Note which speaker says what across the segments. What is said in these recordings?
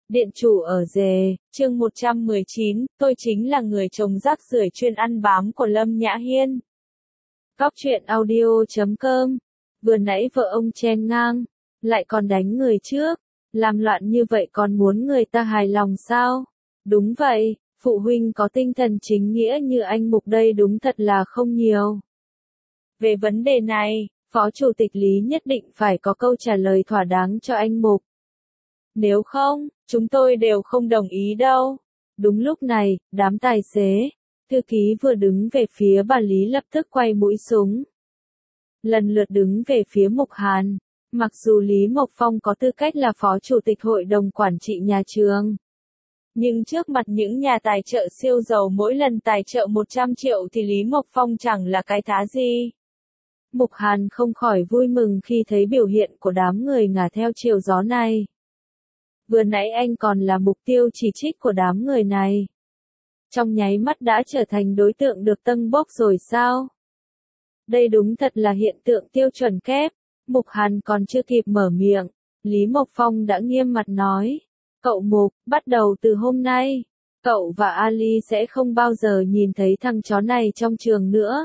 Speaker 1: Điện chủ ở dề, chương 119, tôi chính là người chồng rác rưởi chuyên ăn bám của Lâm Nhã Hiên. Góc truyện audio.com. Vừa nãy vợ ông chen ngang, lại còn đánh người trước, làm loạn như vậy còn muốn người ta hài lòng sao? Đúng vậy, phụ huynh có tinh thần chính nghĩa như anh Mục đây đúng thật là không nhiều. Về vấn đề này, Phó Chủ tịch Lý nhất định phải có câu trả lời thỏa đáng cho anh Mục. Nếu không, chúng tôi đều không đồng ý đâu. Đúng lúc này, đám tài xế, thư ký vừa đứng về phía bà Lý lập tức quay mũi súng. Lần lượt đứng về phía Mục Hàn. Mặc dù Lý Mộc Phong có tư cách là phó chủ tịch hội đồng quản trị nhà trường. Nhưng trước mặt những nhà tài trợ siêu giàu mỗi lần tài trợ 100 triệu thì Lý Mộc Phong chẳng là cái thá gì. Mục Hàn không khỏi vui mừng khi thấy biểu hiện của đám người ngả theo chiều gió này. Vừa nãy anh còn là mục tiêu chỉ trích của đám người này. Trong nháy mắt đã trở thành đối tượng được tâng bốc rồi sao? Đây đúng thật là hiện tượng tiêu chuẩn kép. Mục Hàn còn chưa kịp mở miệng, Lý Mộc Phong đã nghiêm mặt nói. Cậu Mục, bắt đầu từ hôm nay, cậu và Ali sẽ không bao giờ nhìn thấy thằng chó này trong trường nữa.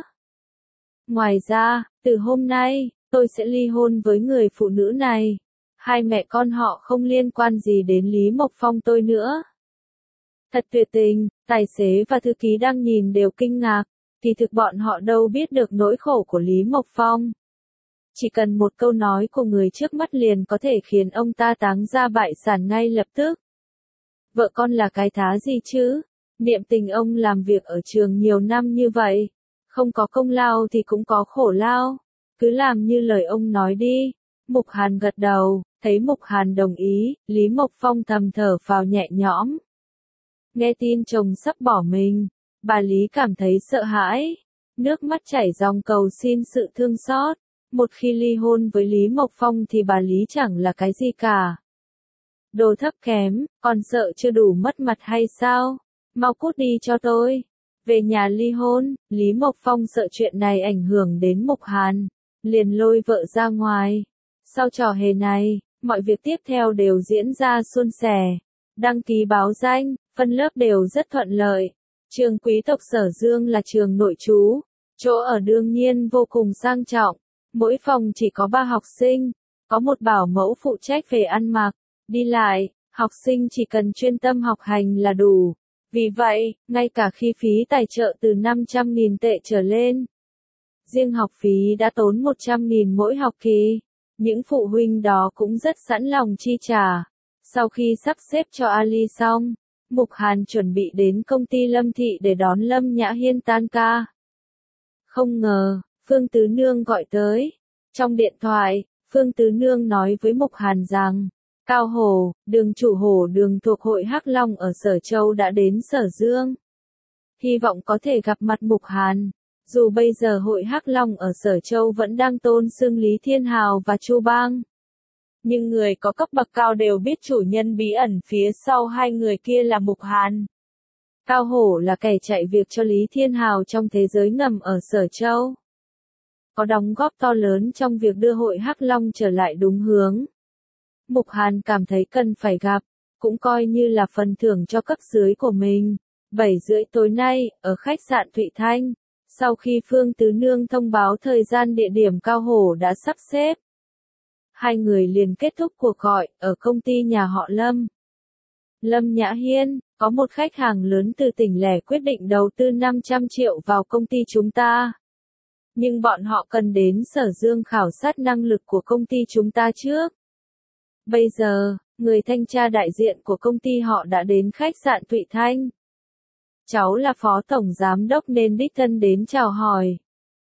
Speaker 1: Ngoài ra, từ hôm nay, tôi sẽ ly hôn với người phụ nữ này. Hai mẹ con họ không liên quan gì đến Lý Mộc Phong tôi nữa. Thật tuyệt tình, tài xế và thư ký đang nhìn đều kinh ngạc, kỳ thực bọn họ đâu biết được nỗi khổ của Lý Mộc Phong. Chỉ cần một câu nói của người trước mắt liền có thể khiến ông ta táng ra bại sản ngay lập tức. Vợ con là cái thá gì chứ? Niệm tình ông làm việc ở trường nhiều năm như vậy. Không có công lao thì cũng có khổ lao. Cứ làm như lời ông nói đi. Mục Hàn gật đầu, thấy Mục Hàn đồng ý, Lý Mộc Phong thầm thở phào nhẹ nhõm. Nghe tin chồng sắp bỏ mình, bà Lý cảm thấy sợ hãi. Nước mắt chảy ròng cầu xin sự thương xót. Một khi ly hôn với Lý Mộc Phong thì bà Lý chẳng là cái gì cả. Đồ thấp kém, còn sợ chưa đủ mất mặt hay sao? Mau cút đi cho tôi. Về nhà ly hôn, Lý Mộc Phong sợ chuyện này ảnh hưởng đến Mục Hàn, liền lôi vợ ra ngoài. Sau trò hề này, mọi việc tiếp theo đều diễn ra suôn sẻ. Đăng ký báo danh, phân lớp đều rất thuận lợi. Trường quý tộc Sở Dương là trường nội trú, chỗ ở đương nhiên vô cùng sang trọng. Mỗi phòng chỉ có 3 học sinh, có một bảo mẫu phụ trách về ăn mặc, đi lại, học sinh chỉ cần chuyên tâm học hành là đủ. Vì vậy, ngay cả khi phí tài trợ từ 500.000 tệ trở lên, riêng học phí đã tốn 100.000 mỗi học kỳ, những phụ huynh đó cũng rất sẵn lòng chi trả. Sau khi sắp xếp cho Ali xong, Mục Hàn chuẩn bị đến công ty Lâm Thị để đón Lâm Nhã Hiên tan ca. Không ngờ, Phương Tứ Nương gọi tới. Trong điện thoại, Phương Tứ Nương nói với Mục Hàn rằng, Cao Hổ, đường chủ Hổ đường thuộc hội Hắc Long ở Sở Châu đã đến Sở Dương. Hy vọng có thể gặp mặt Mục Hàn. Dù bây giờ hội Hắc Long ở Sở Châu vẫn đang tôn xưng Lý Thiên Hào và Chu Bang. Nhưng người có cấp bậc cao đều biết chủ nhân bí ẩn phía sau hai người kia là Mục Hàn. Cao Hổ là kẻ chạy việc cho Lý Thiên Hào trong thế giới ngầm ở Sở Châu. Có đóng góp to lớn trong việc đưa hội Hắc Long trở lại đúng hướng. Mục Hàn cảm thấy cần phải gặp, cũng coi như là phần thưởng cho cấp dưới của mình. 7:30 tối nay, ở khách sạn Thụy Thanh, sau khi Phương Tứ Nương thông báo thời gian địa điểm Cao Hổ đã sắp xếp, hai người liền kết thúc cuộc gọi, ở công ty nhà họ Lâm. Lâm Nhã Hiên, có một khách hàng lớn từ tỉnh lẻ quyết định đầu tư 500 triệu vào công ty chúng ta. Nhưng bọn họ cần đến Sở Dương khảo sát năng lực của công ty chúng ta trước. Bây giờ, người thanh tra đại diện của công ty họ đã đến khách sạn Thụy Thanh. Cháu là phó tổng giám đốc nên đích thân đến chào hỏi.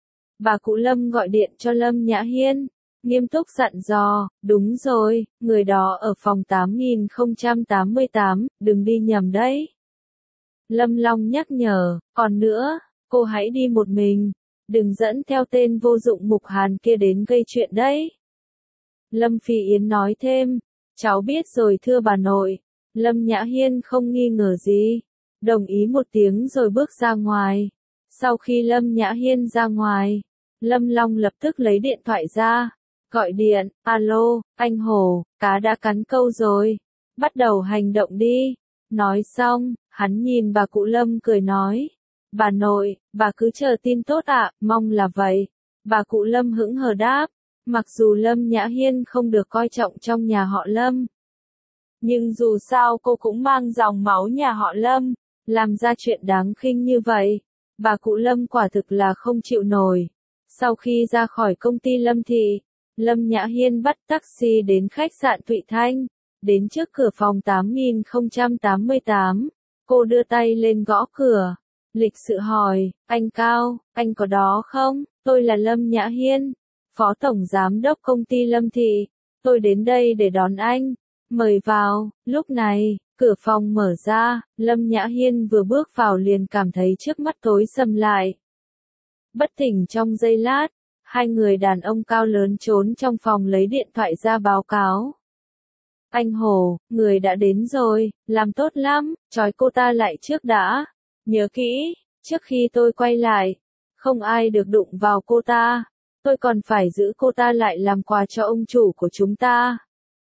Speaker 1: Bà cụ Lâm gọi điện cho Lâm Nhã Hiên, nghiêm túc dặn dò, đúng rồi, người đó ở phòng 8088, đừng đi nhầm đấy. Lâm Long nhắc nhở, còn nữa, cô hãy đi một mình, đừng dẫn theo tên vô dụng Mục Hàn kia đến gây chuyện đấy. Lâm Phi Yến nói thêm, cháu biết rồi thưa bà nội. Lâm Nhã Hiên không nghi ngờ gì, đồng ý một tiếng rồi bước ra ngoài. Sau khi Lâm Nhã Hiên ra ngoài, Lâm Long lập tức lấy điện thoại ra, gọi điện, alo, anh Hồ, cá đã cắn câu rồi. bắt đầu hành động đi. Nói xong, hắn nhìn bà cụ Lâm cười nói. Bà nội, bà cứ chờ tin tốt ạ, mong là vậy. Bà cụ Lâm hững hờ đáp. Mặc dù Lâm Nhã Hiên không được coi trọng trong nhà họ Lâm, nhưng dù sao cô cũng mang dòng máu nhà họ Lâm, làm ra chuyện đáng khinh như vậy. Bà cụ Lâm quả thực là không chịu nổi. Sau khi ra khỏi công ty Lâm Thị, Lâm Nhã Hiên bắt taxi đến khách sạn Thụy Thanh, đến trước cửa phòng 8088. Cô đưa tay lên gõ cửa, lịch sự hỏi, anh Cao, anh có đó không? Tôi là Lâm Nhã Hiên, Phó Tổng Giám đốc công ty Lâm Thị. Tôi đến đây để đón anh. Mời vào. Lúc này, cửa phòng mở ra, Lâm Nhã Hiên vừa bước vào liền cảm thấy trước mắt tối sầm lại. Bất tỉnh trong giây lát, hai người đàn ông cao lớn trốn trong phòng lấy điện thoại ra báo cáo. Anh Hồ, người đã đến rồi, làm tốt lắm, trói cô ta lại trước đã. Nhớ kỹ, trước khi tôi quay lại, không ai được đụng vào cô ta. Tôi còn phải giữ cô ta lại làm quà cho ông chủ của chúng ta.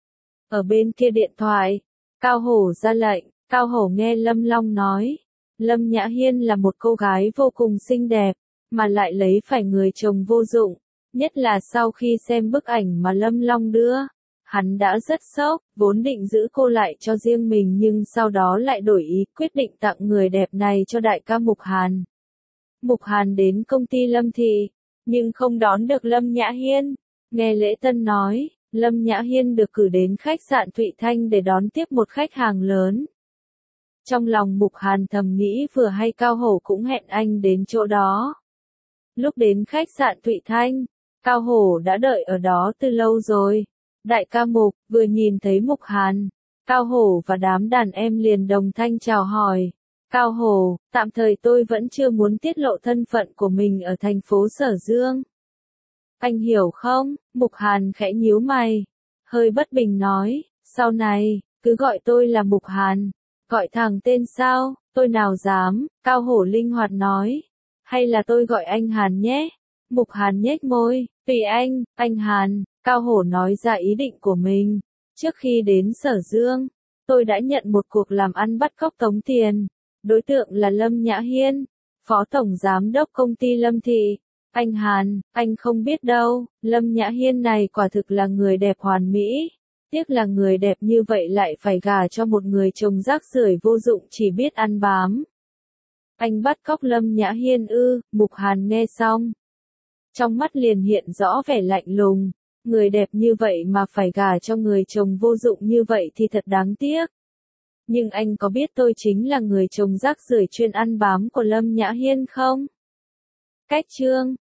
Speaker 1: Ở bên kia điện thoại, Cao Hổ ra lệnh. Cao Hổ nghe Lâm Long nói. Lâm Nhã Hiên là một cô gái vô cùng xinh đẹp, mà lại lấy phải người chồng vô dụng. Nhất là sau khi xem bức ảnh mà Lâm Long đưa, hắn đã rất sốc, vốn định giữ cô lại cho riêng mình nhưng sau đó lại đổi ý, quyết định tặng người đẹp này cho đại ca Mục Hàn. Mục Hàn đến công ty Lâm Thị, nhưng không đón được Lâm Nhã Hiên. Nghe lễ tân nói, Lâm Nhã Hiên được cử đến khách sạn Thụy Thanh để đón tiếp một khách hàng lớn. Trong lòng Mục Hàn thầm nghĩ vừa hay Cao Hổ cũng hẹn anh đến chỗ đó. Lúc đến khách sạn Thụy Thanh, Cao Hổ đã đợi ở đó từ lâu rồi. Đại ca Mục, vừa nhìn thấy Mục Hàn, Cao Hổ và đám đàn em liền đồng thanh chào hỏi. Cao Hổ, tạm thời tôi vẫn chưa muốn tiết lộ thân phận của mình ở thành phố Sở Dương. Anh hiểu không? Mục Hàn khẽ nhíu mày, hơi bất bình nói, sau này, cứ gọi tôi là Mục Hàn. Gọi thẳng tên sao? Tôi nào dám, Cao Hổ linh hoạt nói. Hay là tôi gọi anh Hàn nhé? Mục Hàn nhếch môi, tùy anh Hàn. Cao Hổ nói ra ý định của mình. Trước khi đến Sở Dương, tôi đã nhận một cuộc làm ăn bắt cóc tống tiền. Đối tượng là Lâm Nhã Hiên, Phó Tổng Giám đốc công ty Lâm Thị. Anh Hàn, anh không biết đâu, Lâm Nhã Hiên này quả thực là người đẹp hoàn mỹ. Tiếc là người đẹp như vậy lại phải gả cho một người chồng rác rưởi vô dụng chỉ biết ăn bám. Anh bắt cóc Lâm Nhã Hiên ư? Mục Hàn nghe xong, trong mắt liền hiện rõ vẻ lạnh lùng. Người đẹp như vậy mà phải gả cho người chồng vô dụng như vậy thì thật đáng tiếc. Nhưng anh có biết tôi chính là người chồng rác rưởi chuyên ăn bám của Lâm Nhã Hiên không? Cách chương